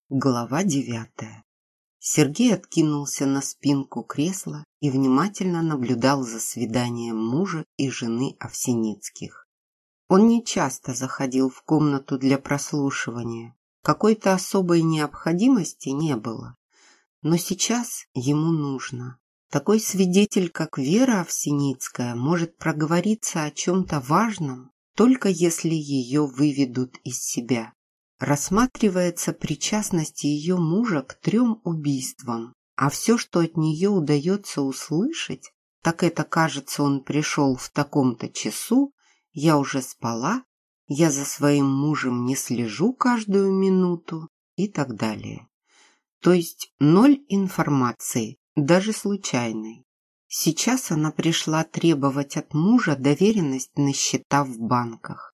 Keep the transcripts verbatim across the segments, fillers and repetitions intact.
Глава девятая. Сергей откинулся на спинку кресла и внимательно наблюдал за свиданием мужа и жены Овсеницких. Он нечасто заходил в комнату для прослушивания, какой-то особой необходимости не было. Но сейчас ему нужно. Такой свидетель, как Вера Овсеницкая, может проговориться о чем-то важном, только если ее выведут из себя. Рассматривается причастность ее мужа к трем убийствам, а все, что от нее удается услышать, так это, кажется, он пришел в таком-то часу, я уже спала, я за своим мужем не слежу каждую минуту и так далее. То есть ноль информации, даже случайной. Сейчас она пришла требовать от мужа доверенность на счета в банках.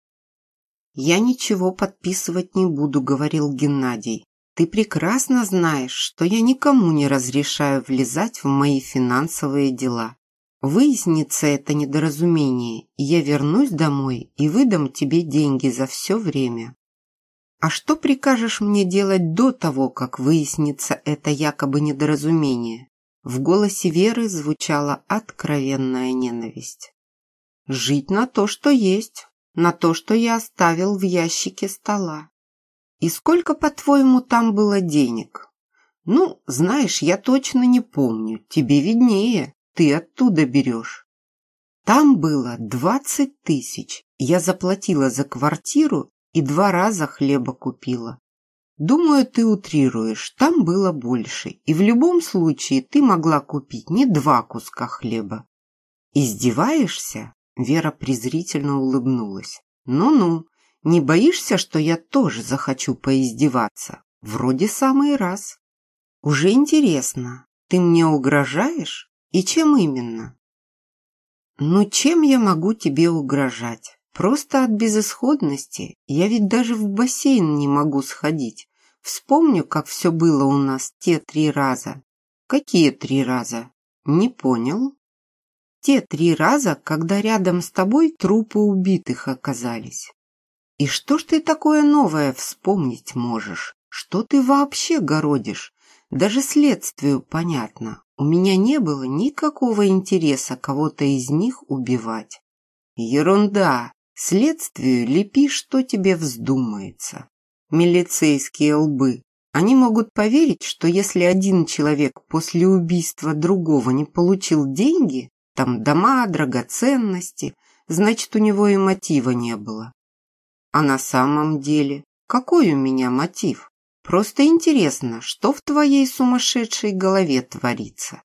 «Я ничего подписывать не буду», — говорил Геннадий. «Ты прекрасно знаешь, что я никому не разрешаю влезать в мои финансовые дела. Выяснится это недоразумение, и я вернусь домой и выдам тебе деньги за все время». «А что прикажешь мне делать до того, как выяснится это якобы недоразумение?» В голосе Веры звучала откровенная ненависть. «Жить на то, что есть. На то, что я оставил в ящике стола. И сколько, по-твоему, там было денег? Ну, знаешь, я точно не помню, тебе виднее, ты оттуда берешь. Там было двадцать тысяч, я заплатила за квартиру и два раза хлеба купила. Думаю, ты утрируешь, там было больше, и в любом случае ты могла купить не два куска хлеба. Издеваешься? Вера презрительно улыбнулась. «Ну-ну, не боишься, что я тоже захочу поиздеваться? Вроде самый раз. Уже интересно, ты мне угрожаешь? И чем именно?» «Ну, чем я могу тебе угрожать? Просто от безысходности. Я ведь даже в бассейн не могу сходить. Вспомню, как все было у нас те три раза». «Какие три раза? Не понял». Те три раза, когда рядом с тобой трупы убитых оказались. И что ж ты такое новое вспомнить можешь? Что ты вообще городишь? Даже следствию понятно. У меня не было никакого интереса кого-то из них убивать. Ерунда. Следствию лепи, что тебе вздумается. Милицейские лбы. Они могут поверить, что если один человек после убийства другого не получил деньги, там дома, драгоценности, значит, у него и мотива не было. А на самом деле, какой у меня мотив? Просто интересно, что в твоей сумасшедшей голове творится.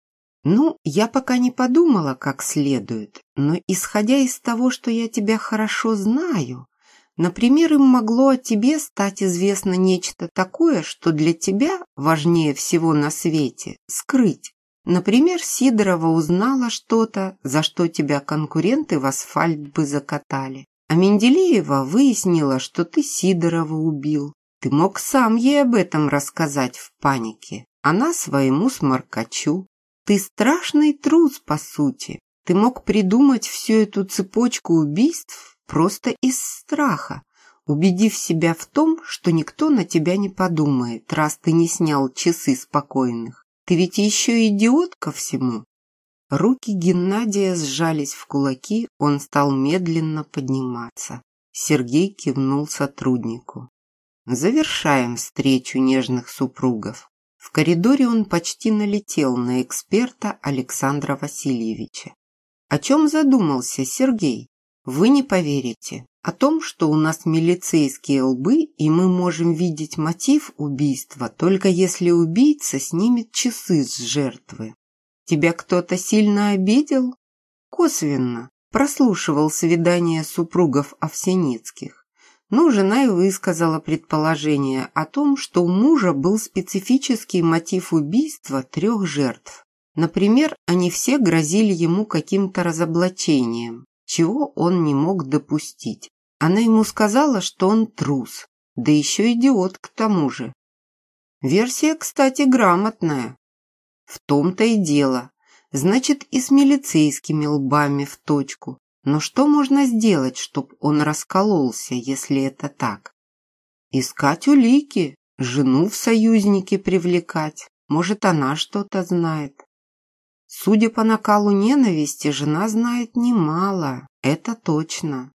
Ну, я пока не подумала как следует, но исходя из того, что я тебя хорошо знаю, например, им могло о тебе стать известно нечто такое, что для тебя важнее всего на свете скрыть. Например, Сидорова узнала что-то, за что тебя конкуренты в асфальт бы закатали. А Менделеева выяснила, что ты Сидорова убил. Ты мог сам ей об этом рассказать в панике. Она своему сморкачу. Ты страшный трус, по сути. Ты мог придумать всю эту цепочку убийств просто из страха, убедив себя в том, что никто на тебя не подумает, раз ты не снял часы спокойных. Ты ведь еще идиот ко всему. Руки Геннадия сжались в кулаки, он стал медленно подниматься. Сергей кивнул сотруднику. Завершаем встречу нежных супругов. В коридоре он почти налетел на эксперта Александра Васильевича. О чем задумался Сергей? Вы не поверите. О том, что у нас милицейские лбы, и мы можем видеть мотив убийства, только если убийца снимет часы с жертвы. Тебя кто-то сильно обидел? Косвенно. Прослушивал свидание супругов Овсеницких. Но жена и высказала предположение о том, что у мужа был специфический мотив убийства трех жертв. Например, они все грозили ему каким-то разоблачением, чего он не мог допустить. Она ему сказала, что он трус, да еще идиот к тому же. Версия, кстати, грамотная. В том-то и дело. Значит, и с милицейскими лбами в точку. Но что можно сделать, чтобы он раскололся, если это так? Искать улики. жену в союзники привлекать. Может, она что-то знает. Судя по накалу ненависти, жена знает немало, это точно.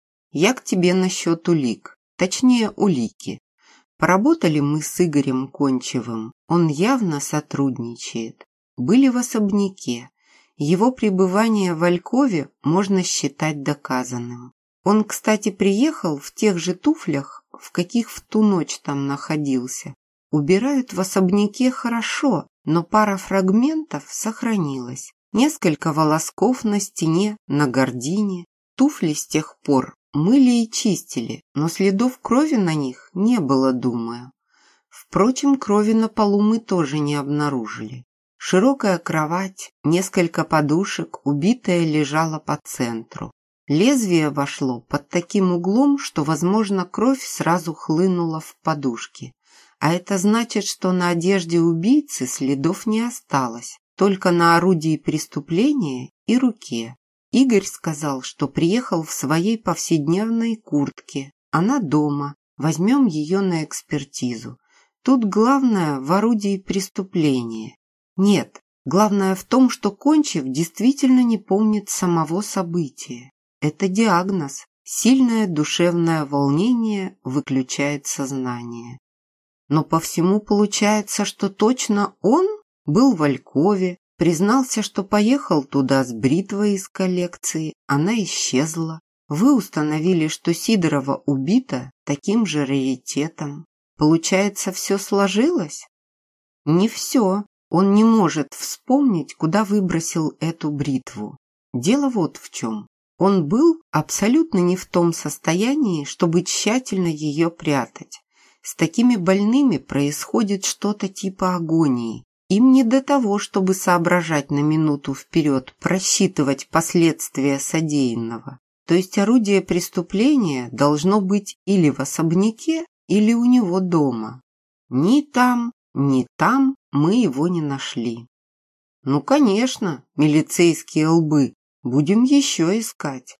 Я к тебе насчет улик, точнее улики. Поработали мы с Игорем Кончевым, он явно сотрудничает. Были в особняке. Его пребывание в Алькове можно считать доказанным. Он, кстати, приехал в тех же туфлях, в каких в ту ночь там находился. Убирают в особняке хорошо, но пара фрагментов сохранилась. Несколько волосков на стене, на гардине. Туфли с тех пор мыли и чистили, но следов крови на них не было, думаю. Впрочем, крови на полу мы тоже не обнаружили. Широкая кровать, несколько подушек, убитая лежала по центру. Лезвие вошло под таким углом, что, возможно, кровь сразу хлынула в подушки. А это значит, что на одежде убийцы следов не осталось, только на орудии преступления и руке. Игорь сказал, что приехал в своей повседневной куртке. Она дома, возьмем ее на экспертизу. Тут главное в орудии преступления. Нет, главное в том, что Кончев действительно не помнит самого события. Это диагноз. Сильное душевное волнение выключает сознание. Но по всему получается, что точно он был в Алькове, признался, что поехал туда с бритвой из коллекции, она исчезла. Вы установили, что Сидорова убита таким же раритетом. Получается, все сложилось? Не все. Он не может вспомнить, куда выбросил эту бритву. Дело вот в чем. Он был абсолютно не в том состоянии, чтобы тщательно ее прятать. С такими больными происходит что-то типа агонии. Им не до того, чтобы соображать на минуту вперед, просчитывать последствия содеянного. То есть орудие преступления должно быть или в особняке, или у него дома. Ни там, ни там мы его не нашли. Ну, конечно, милицейские лбы, будем еще искать.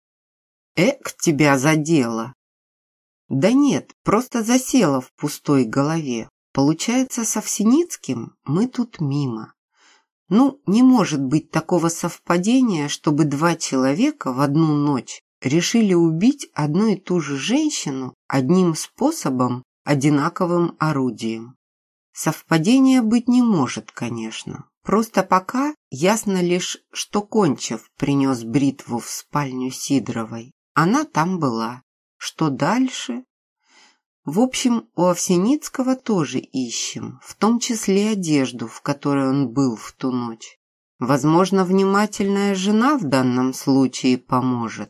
Эк, тебя задело. Да нет, просто засела в пустой голове. Получается, со Овсеницким мы тут мимо. Ну, не может быть такого совпадения, чтобы два человека в одну ночь решили убить одну и ту же женщину одним способом, одинаковым орудием. Совпадения быть не может, конечно. Просто пока ясно лишь, что Кончев принес бритву в спальню Сидоровой. Она там была. Что дальше? В общем, у Овсеницкого тоже ищем, в том числе одежду, в которой он был в ту ночь. Возможно, внимательная жена в данном случае поможет.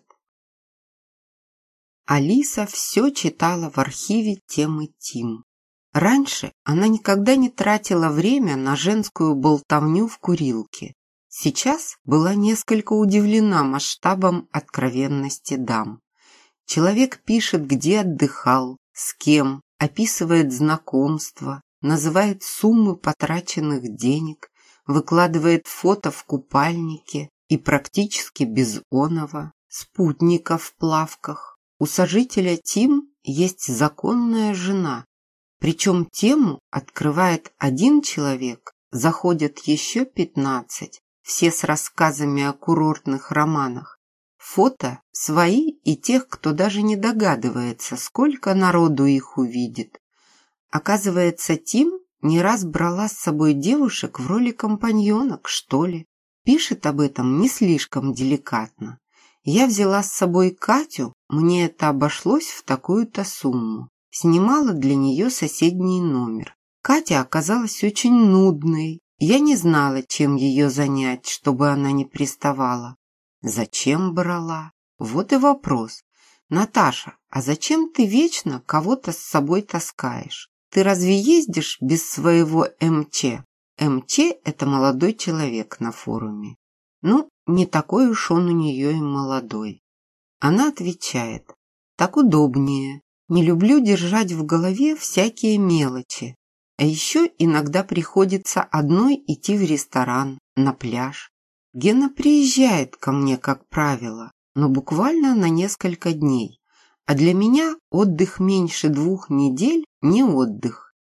Алиса все читала в архиве темы Тим. Раньше она никогда не тратила время на женскую болтовню в курилке. Сейчас была несколько удивлена масштабом откровенности дам. Человек пишет, где отдыхал, с кем, описывает знакомства, называет суммы потраченных денег, выкладывает фото в купальнике и практически без оного, спутника в плавках. У сожителя Тим есть законная жена, причем тему открывает один человек, заходят еще пятнадцать, все с рассказами о курортных романах. Фото свои и тех, кто даже не догадывается, сколько народу их увидит. Оказывается, Тим не раз брала с собой девушек в роли компаньонок, что ли. Пишет об этом не слишком деликатно. Я взяла с собой Катю, мне это обошлось в такую-то сумму. Снимала для нее соседний номер. Катя оказалась очень нудной. Я не знала, чем ее занять, чтобы она не приставала. Зачем брала? Вот и вопрос. Наташа, а зачем ты вечно кого-то с собой таскаешь? Ты разве ездишь без своего эм че? эм че – это молодой человек на форуме. Ну, не такой уж он у нее и молодой. Она отвечает: так удобнее. Не люблю держать в голове всякие мелочи. А еще иногда приходится одной идти в ресторан, на пляж. Гена приезжает ко мне, как правило, но буквально на несколько дней. А для меня отдых меньше двух недель не отдых.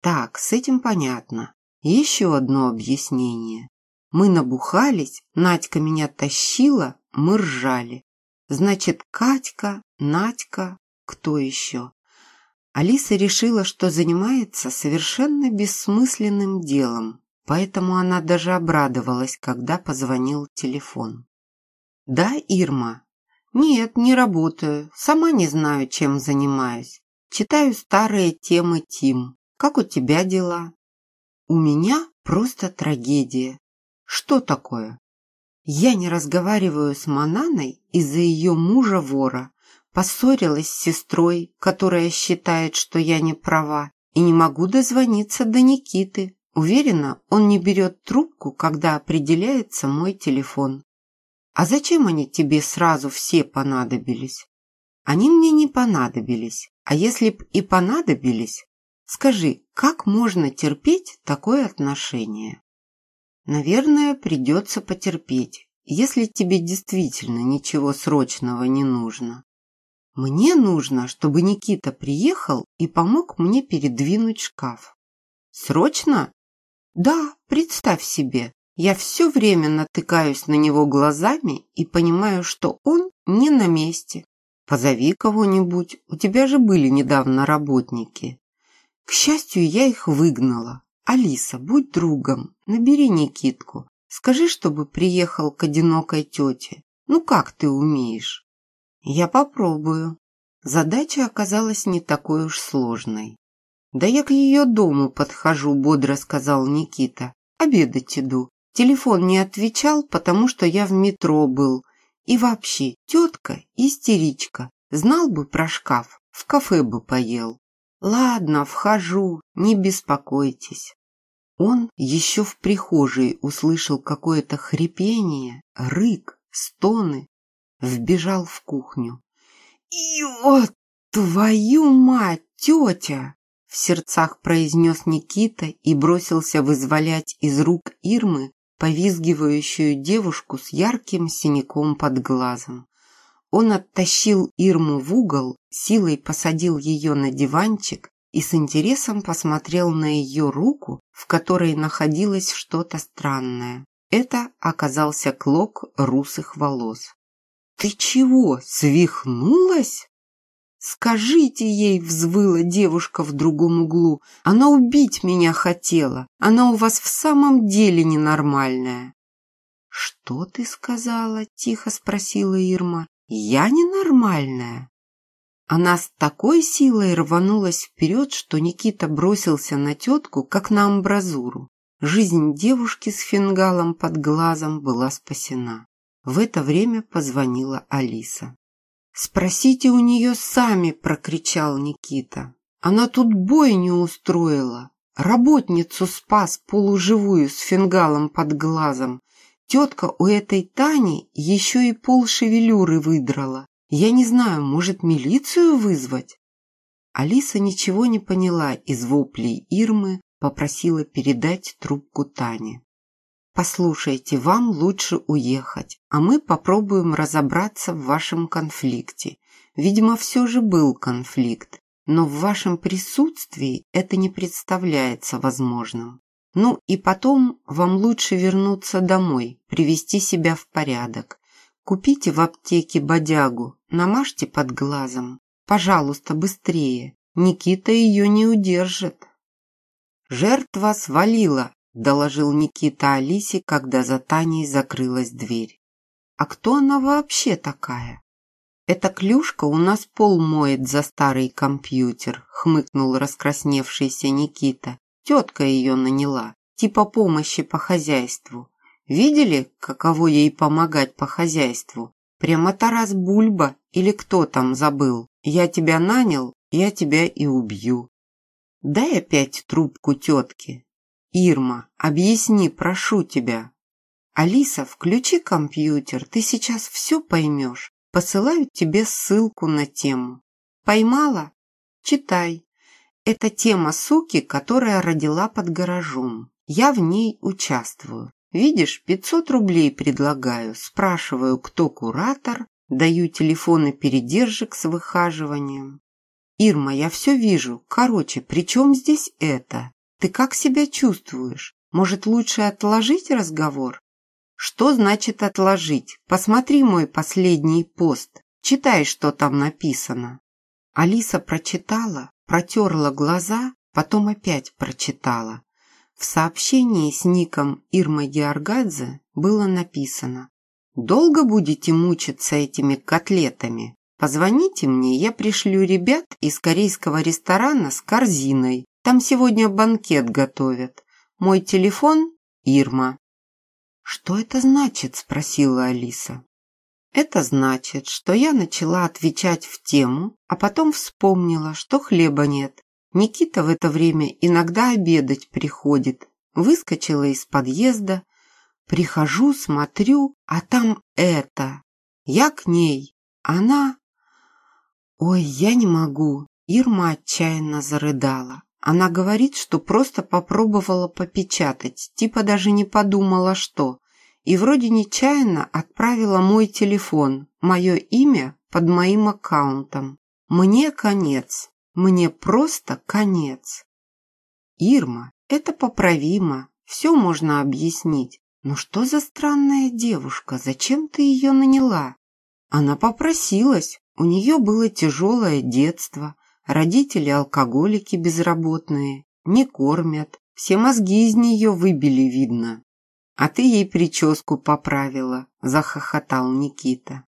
Так, с этим понятно. Еще одно объяснение. Мы набухались, Надька меня тащила, мы ржали. Значит, Катька, Надька, кто еще? Алиса решила, что занимается совершенно бессмысленным делом, поэтому она даже обрадовалась, когда позвонил телефон. «Да, Ирма?» «Нет, не работаю. Сама не знаю, чем занимаюсь. Читаю старые темы Тим. Как у тебя дела?» «У меня просто трагедия». «Что такое?» «Я не разговариваю с Мананой из-за ее мужа-вора. Поссорилась с сестрой, которая считает, что я не права, и не могу дозвониться до Никиты. Уверена, он не берет трубку, когда определяется мой телефон». «А зачем они тебе сразу все понадобились?» «Они мне не понадобились. А если б и понадобились, скажи, как можно терпеть такое отношение?» «Наверное, придется потерпеть, если тебе действительно ничего срочного не нужно. Мне нужно, чтобы Никита приехал и помог мне передвинуть шкаф». «Срочно?» «Да, представь себе. Я все время натыкаюсь на него глазами и понимаю, что он не на месте. Позови кого-нибудь, у тебя же были недавно работники». «К счастью, я их выгнала. Алиса, будь другом, набери Никитку. Скажи, чтобы приехал к одинокой тете. Ну как ты умеешь?» «Я попробую». Задача оказалась не такой уж сложной. «Да я к ее дому подхожу», — бодро сказал Никита. «Обедать иду. Телефон не отвечал, потому что я в метро был. И вообще, тетка истеричка. Знал бы про шкаф, в кафе бы поел». «Ладно, вхожу, не беспокойтесь». Он еще в прихожей услышал какое-то хрипение, рык, стоны. Вбежал в кухню. «Ё, твою мать, тетя!» В сердцах произнес Никита и бросился вызволять из рук Ирмы повизгивающую девушку с ярким синяком под глазом. Он оттащил Ирму в угол, силой посадил ее на диванчик и с интересом посмотрел на ее руку, в которой находилось что-то странное. Это оказался клок русых волос. «Ты чего, свихнулась?» «Скажите ей», — взвыла девушка в другом углу, «она убить меня хотела, она у вас в самом деле ненормальная». «Что ты сказала?» — тихо спросила Ирма. «Я ненормальная?» Она с такой силой рванулась вперед, что Никита бросился на тетку, как на амбразуру. Жизнь девушки с фингалом под глазом была спасена. В это время позвонила Алиса. «Спросите у нее сами», — прокричал Никита. «Она тут бойню устроила. Работницу спас полуживую с фингалом под глазом. Тетка у этой Тани еще и пол шевелюры выдрала. Я не знаю, может, милицию вызвать?» Алиса ничего не поняла из воплей Ирмы, попросила передать трубку Тане. «Послушайте, вам лучше уехать, а мы попробуем разобраться в вашем конфликте. Видимо, все же был конфликт, но в вашем присутствии это не представляется возможным. Ну и потом вам лучше вернуться домой, привести себя в порядок. Купите в аптеке бодягу, намажьте под глазом. Пожалуйста, быстрее, Никита ее не удержит». «Жертва свалила», — доложил Никита Алисе, когда за Таней закрылась дверь. «А кто она вообще такая?» «Эта клюшка у нас пол моет за старый компьютер», — хмыкнул раскрасневшийся Никита. «Тетка ее наняла, типа помощи по хозяйству. Видели, каково ей помогать по хозяйству? Прямо Тарас Бульба или кто там забыл? Я тебя нанял, я тебя и убью. Дай опять трубку тетке. Ирма, объясни, прошу тебя». «Алиса, включи компьютер, ты сейчас все поймешь. Посылаю тебе ссылку на тему. Поймала? Читай. Это тема суки, которая родила под гаражом. Я в ней участвую. Видишь, пятьсот рублей предлагаю. Спрашиваю, кто куратор, даю телефоны передержек с выхаживанием». Ирма, я все вижу. Короче, при чем здесь это? Ты как себя чувствуешь? Может, лучше отложить разговор? Что значит отложить? Посмотри мой последний пост. Читай, что там написано. Алиса прочитала, протерла глаза, потом опять прочитала. В сообщении с ником Ирма Георгадзе было написано: «Долго будете мучиться этими котлетами? Позвоните мне, я пришлю ребят из корейского ресторана с корзиной. Там сегодня банкет готовят. Мой телефон – Ирма». «Что это значит?» – спросила Алиса. «Это значит, что я начала отвечать в тему, а потом вспомнила, что хлеба нет. Никита в это время иногда обедать приходит. Выскочила из подъезда. Прихожу, смотрю, а там это. Я к ней. Она... Ой, я не могу». Ирма отчаянно зарыдала. Она говорит, что просто попробовала попечатать, типа даже не подумала, что. И вроде нечаянно отправила мой телефон, мое имя под моим аккаунтом. Мне конец. Мне просто конец. Ирма, это поправимо. Все можно объяснить. Но что за странная девушка? Зачем ты ее наняла? Она попросилась. У нее было тяжелое детство. Родители алкоголики безработные. Не кормят. Все мозги из нее выбили, видно. А ты ей прическу поправила, захохотал Никита.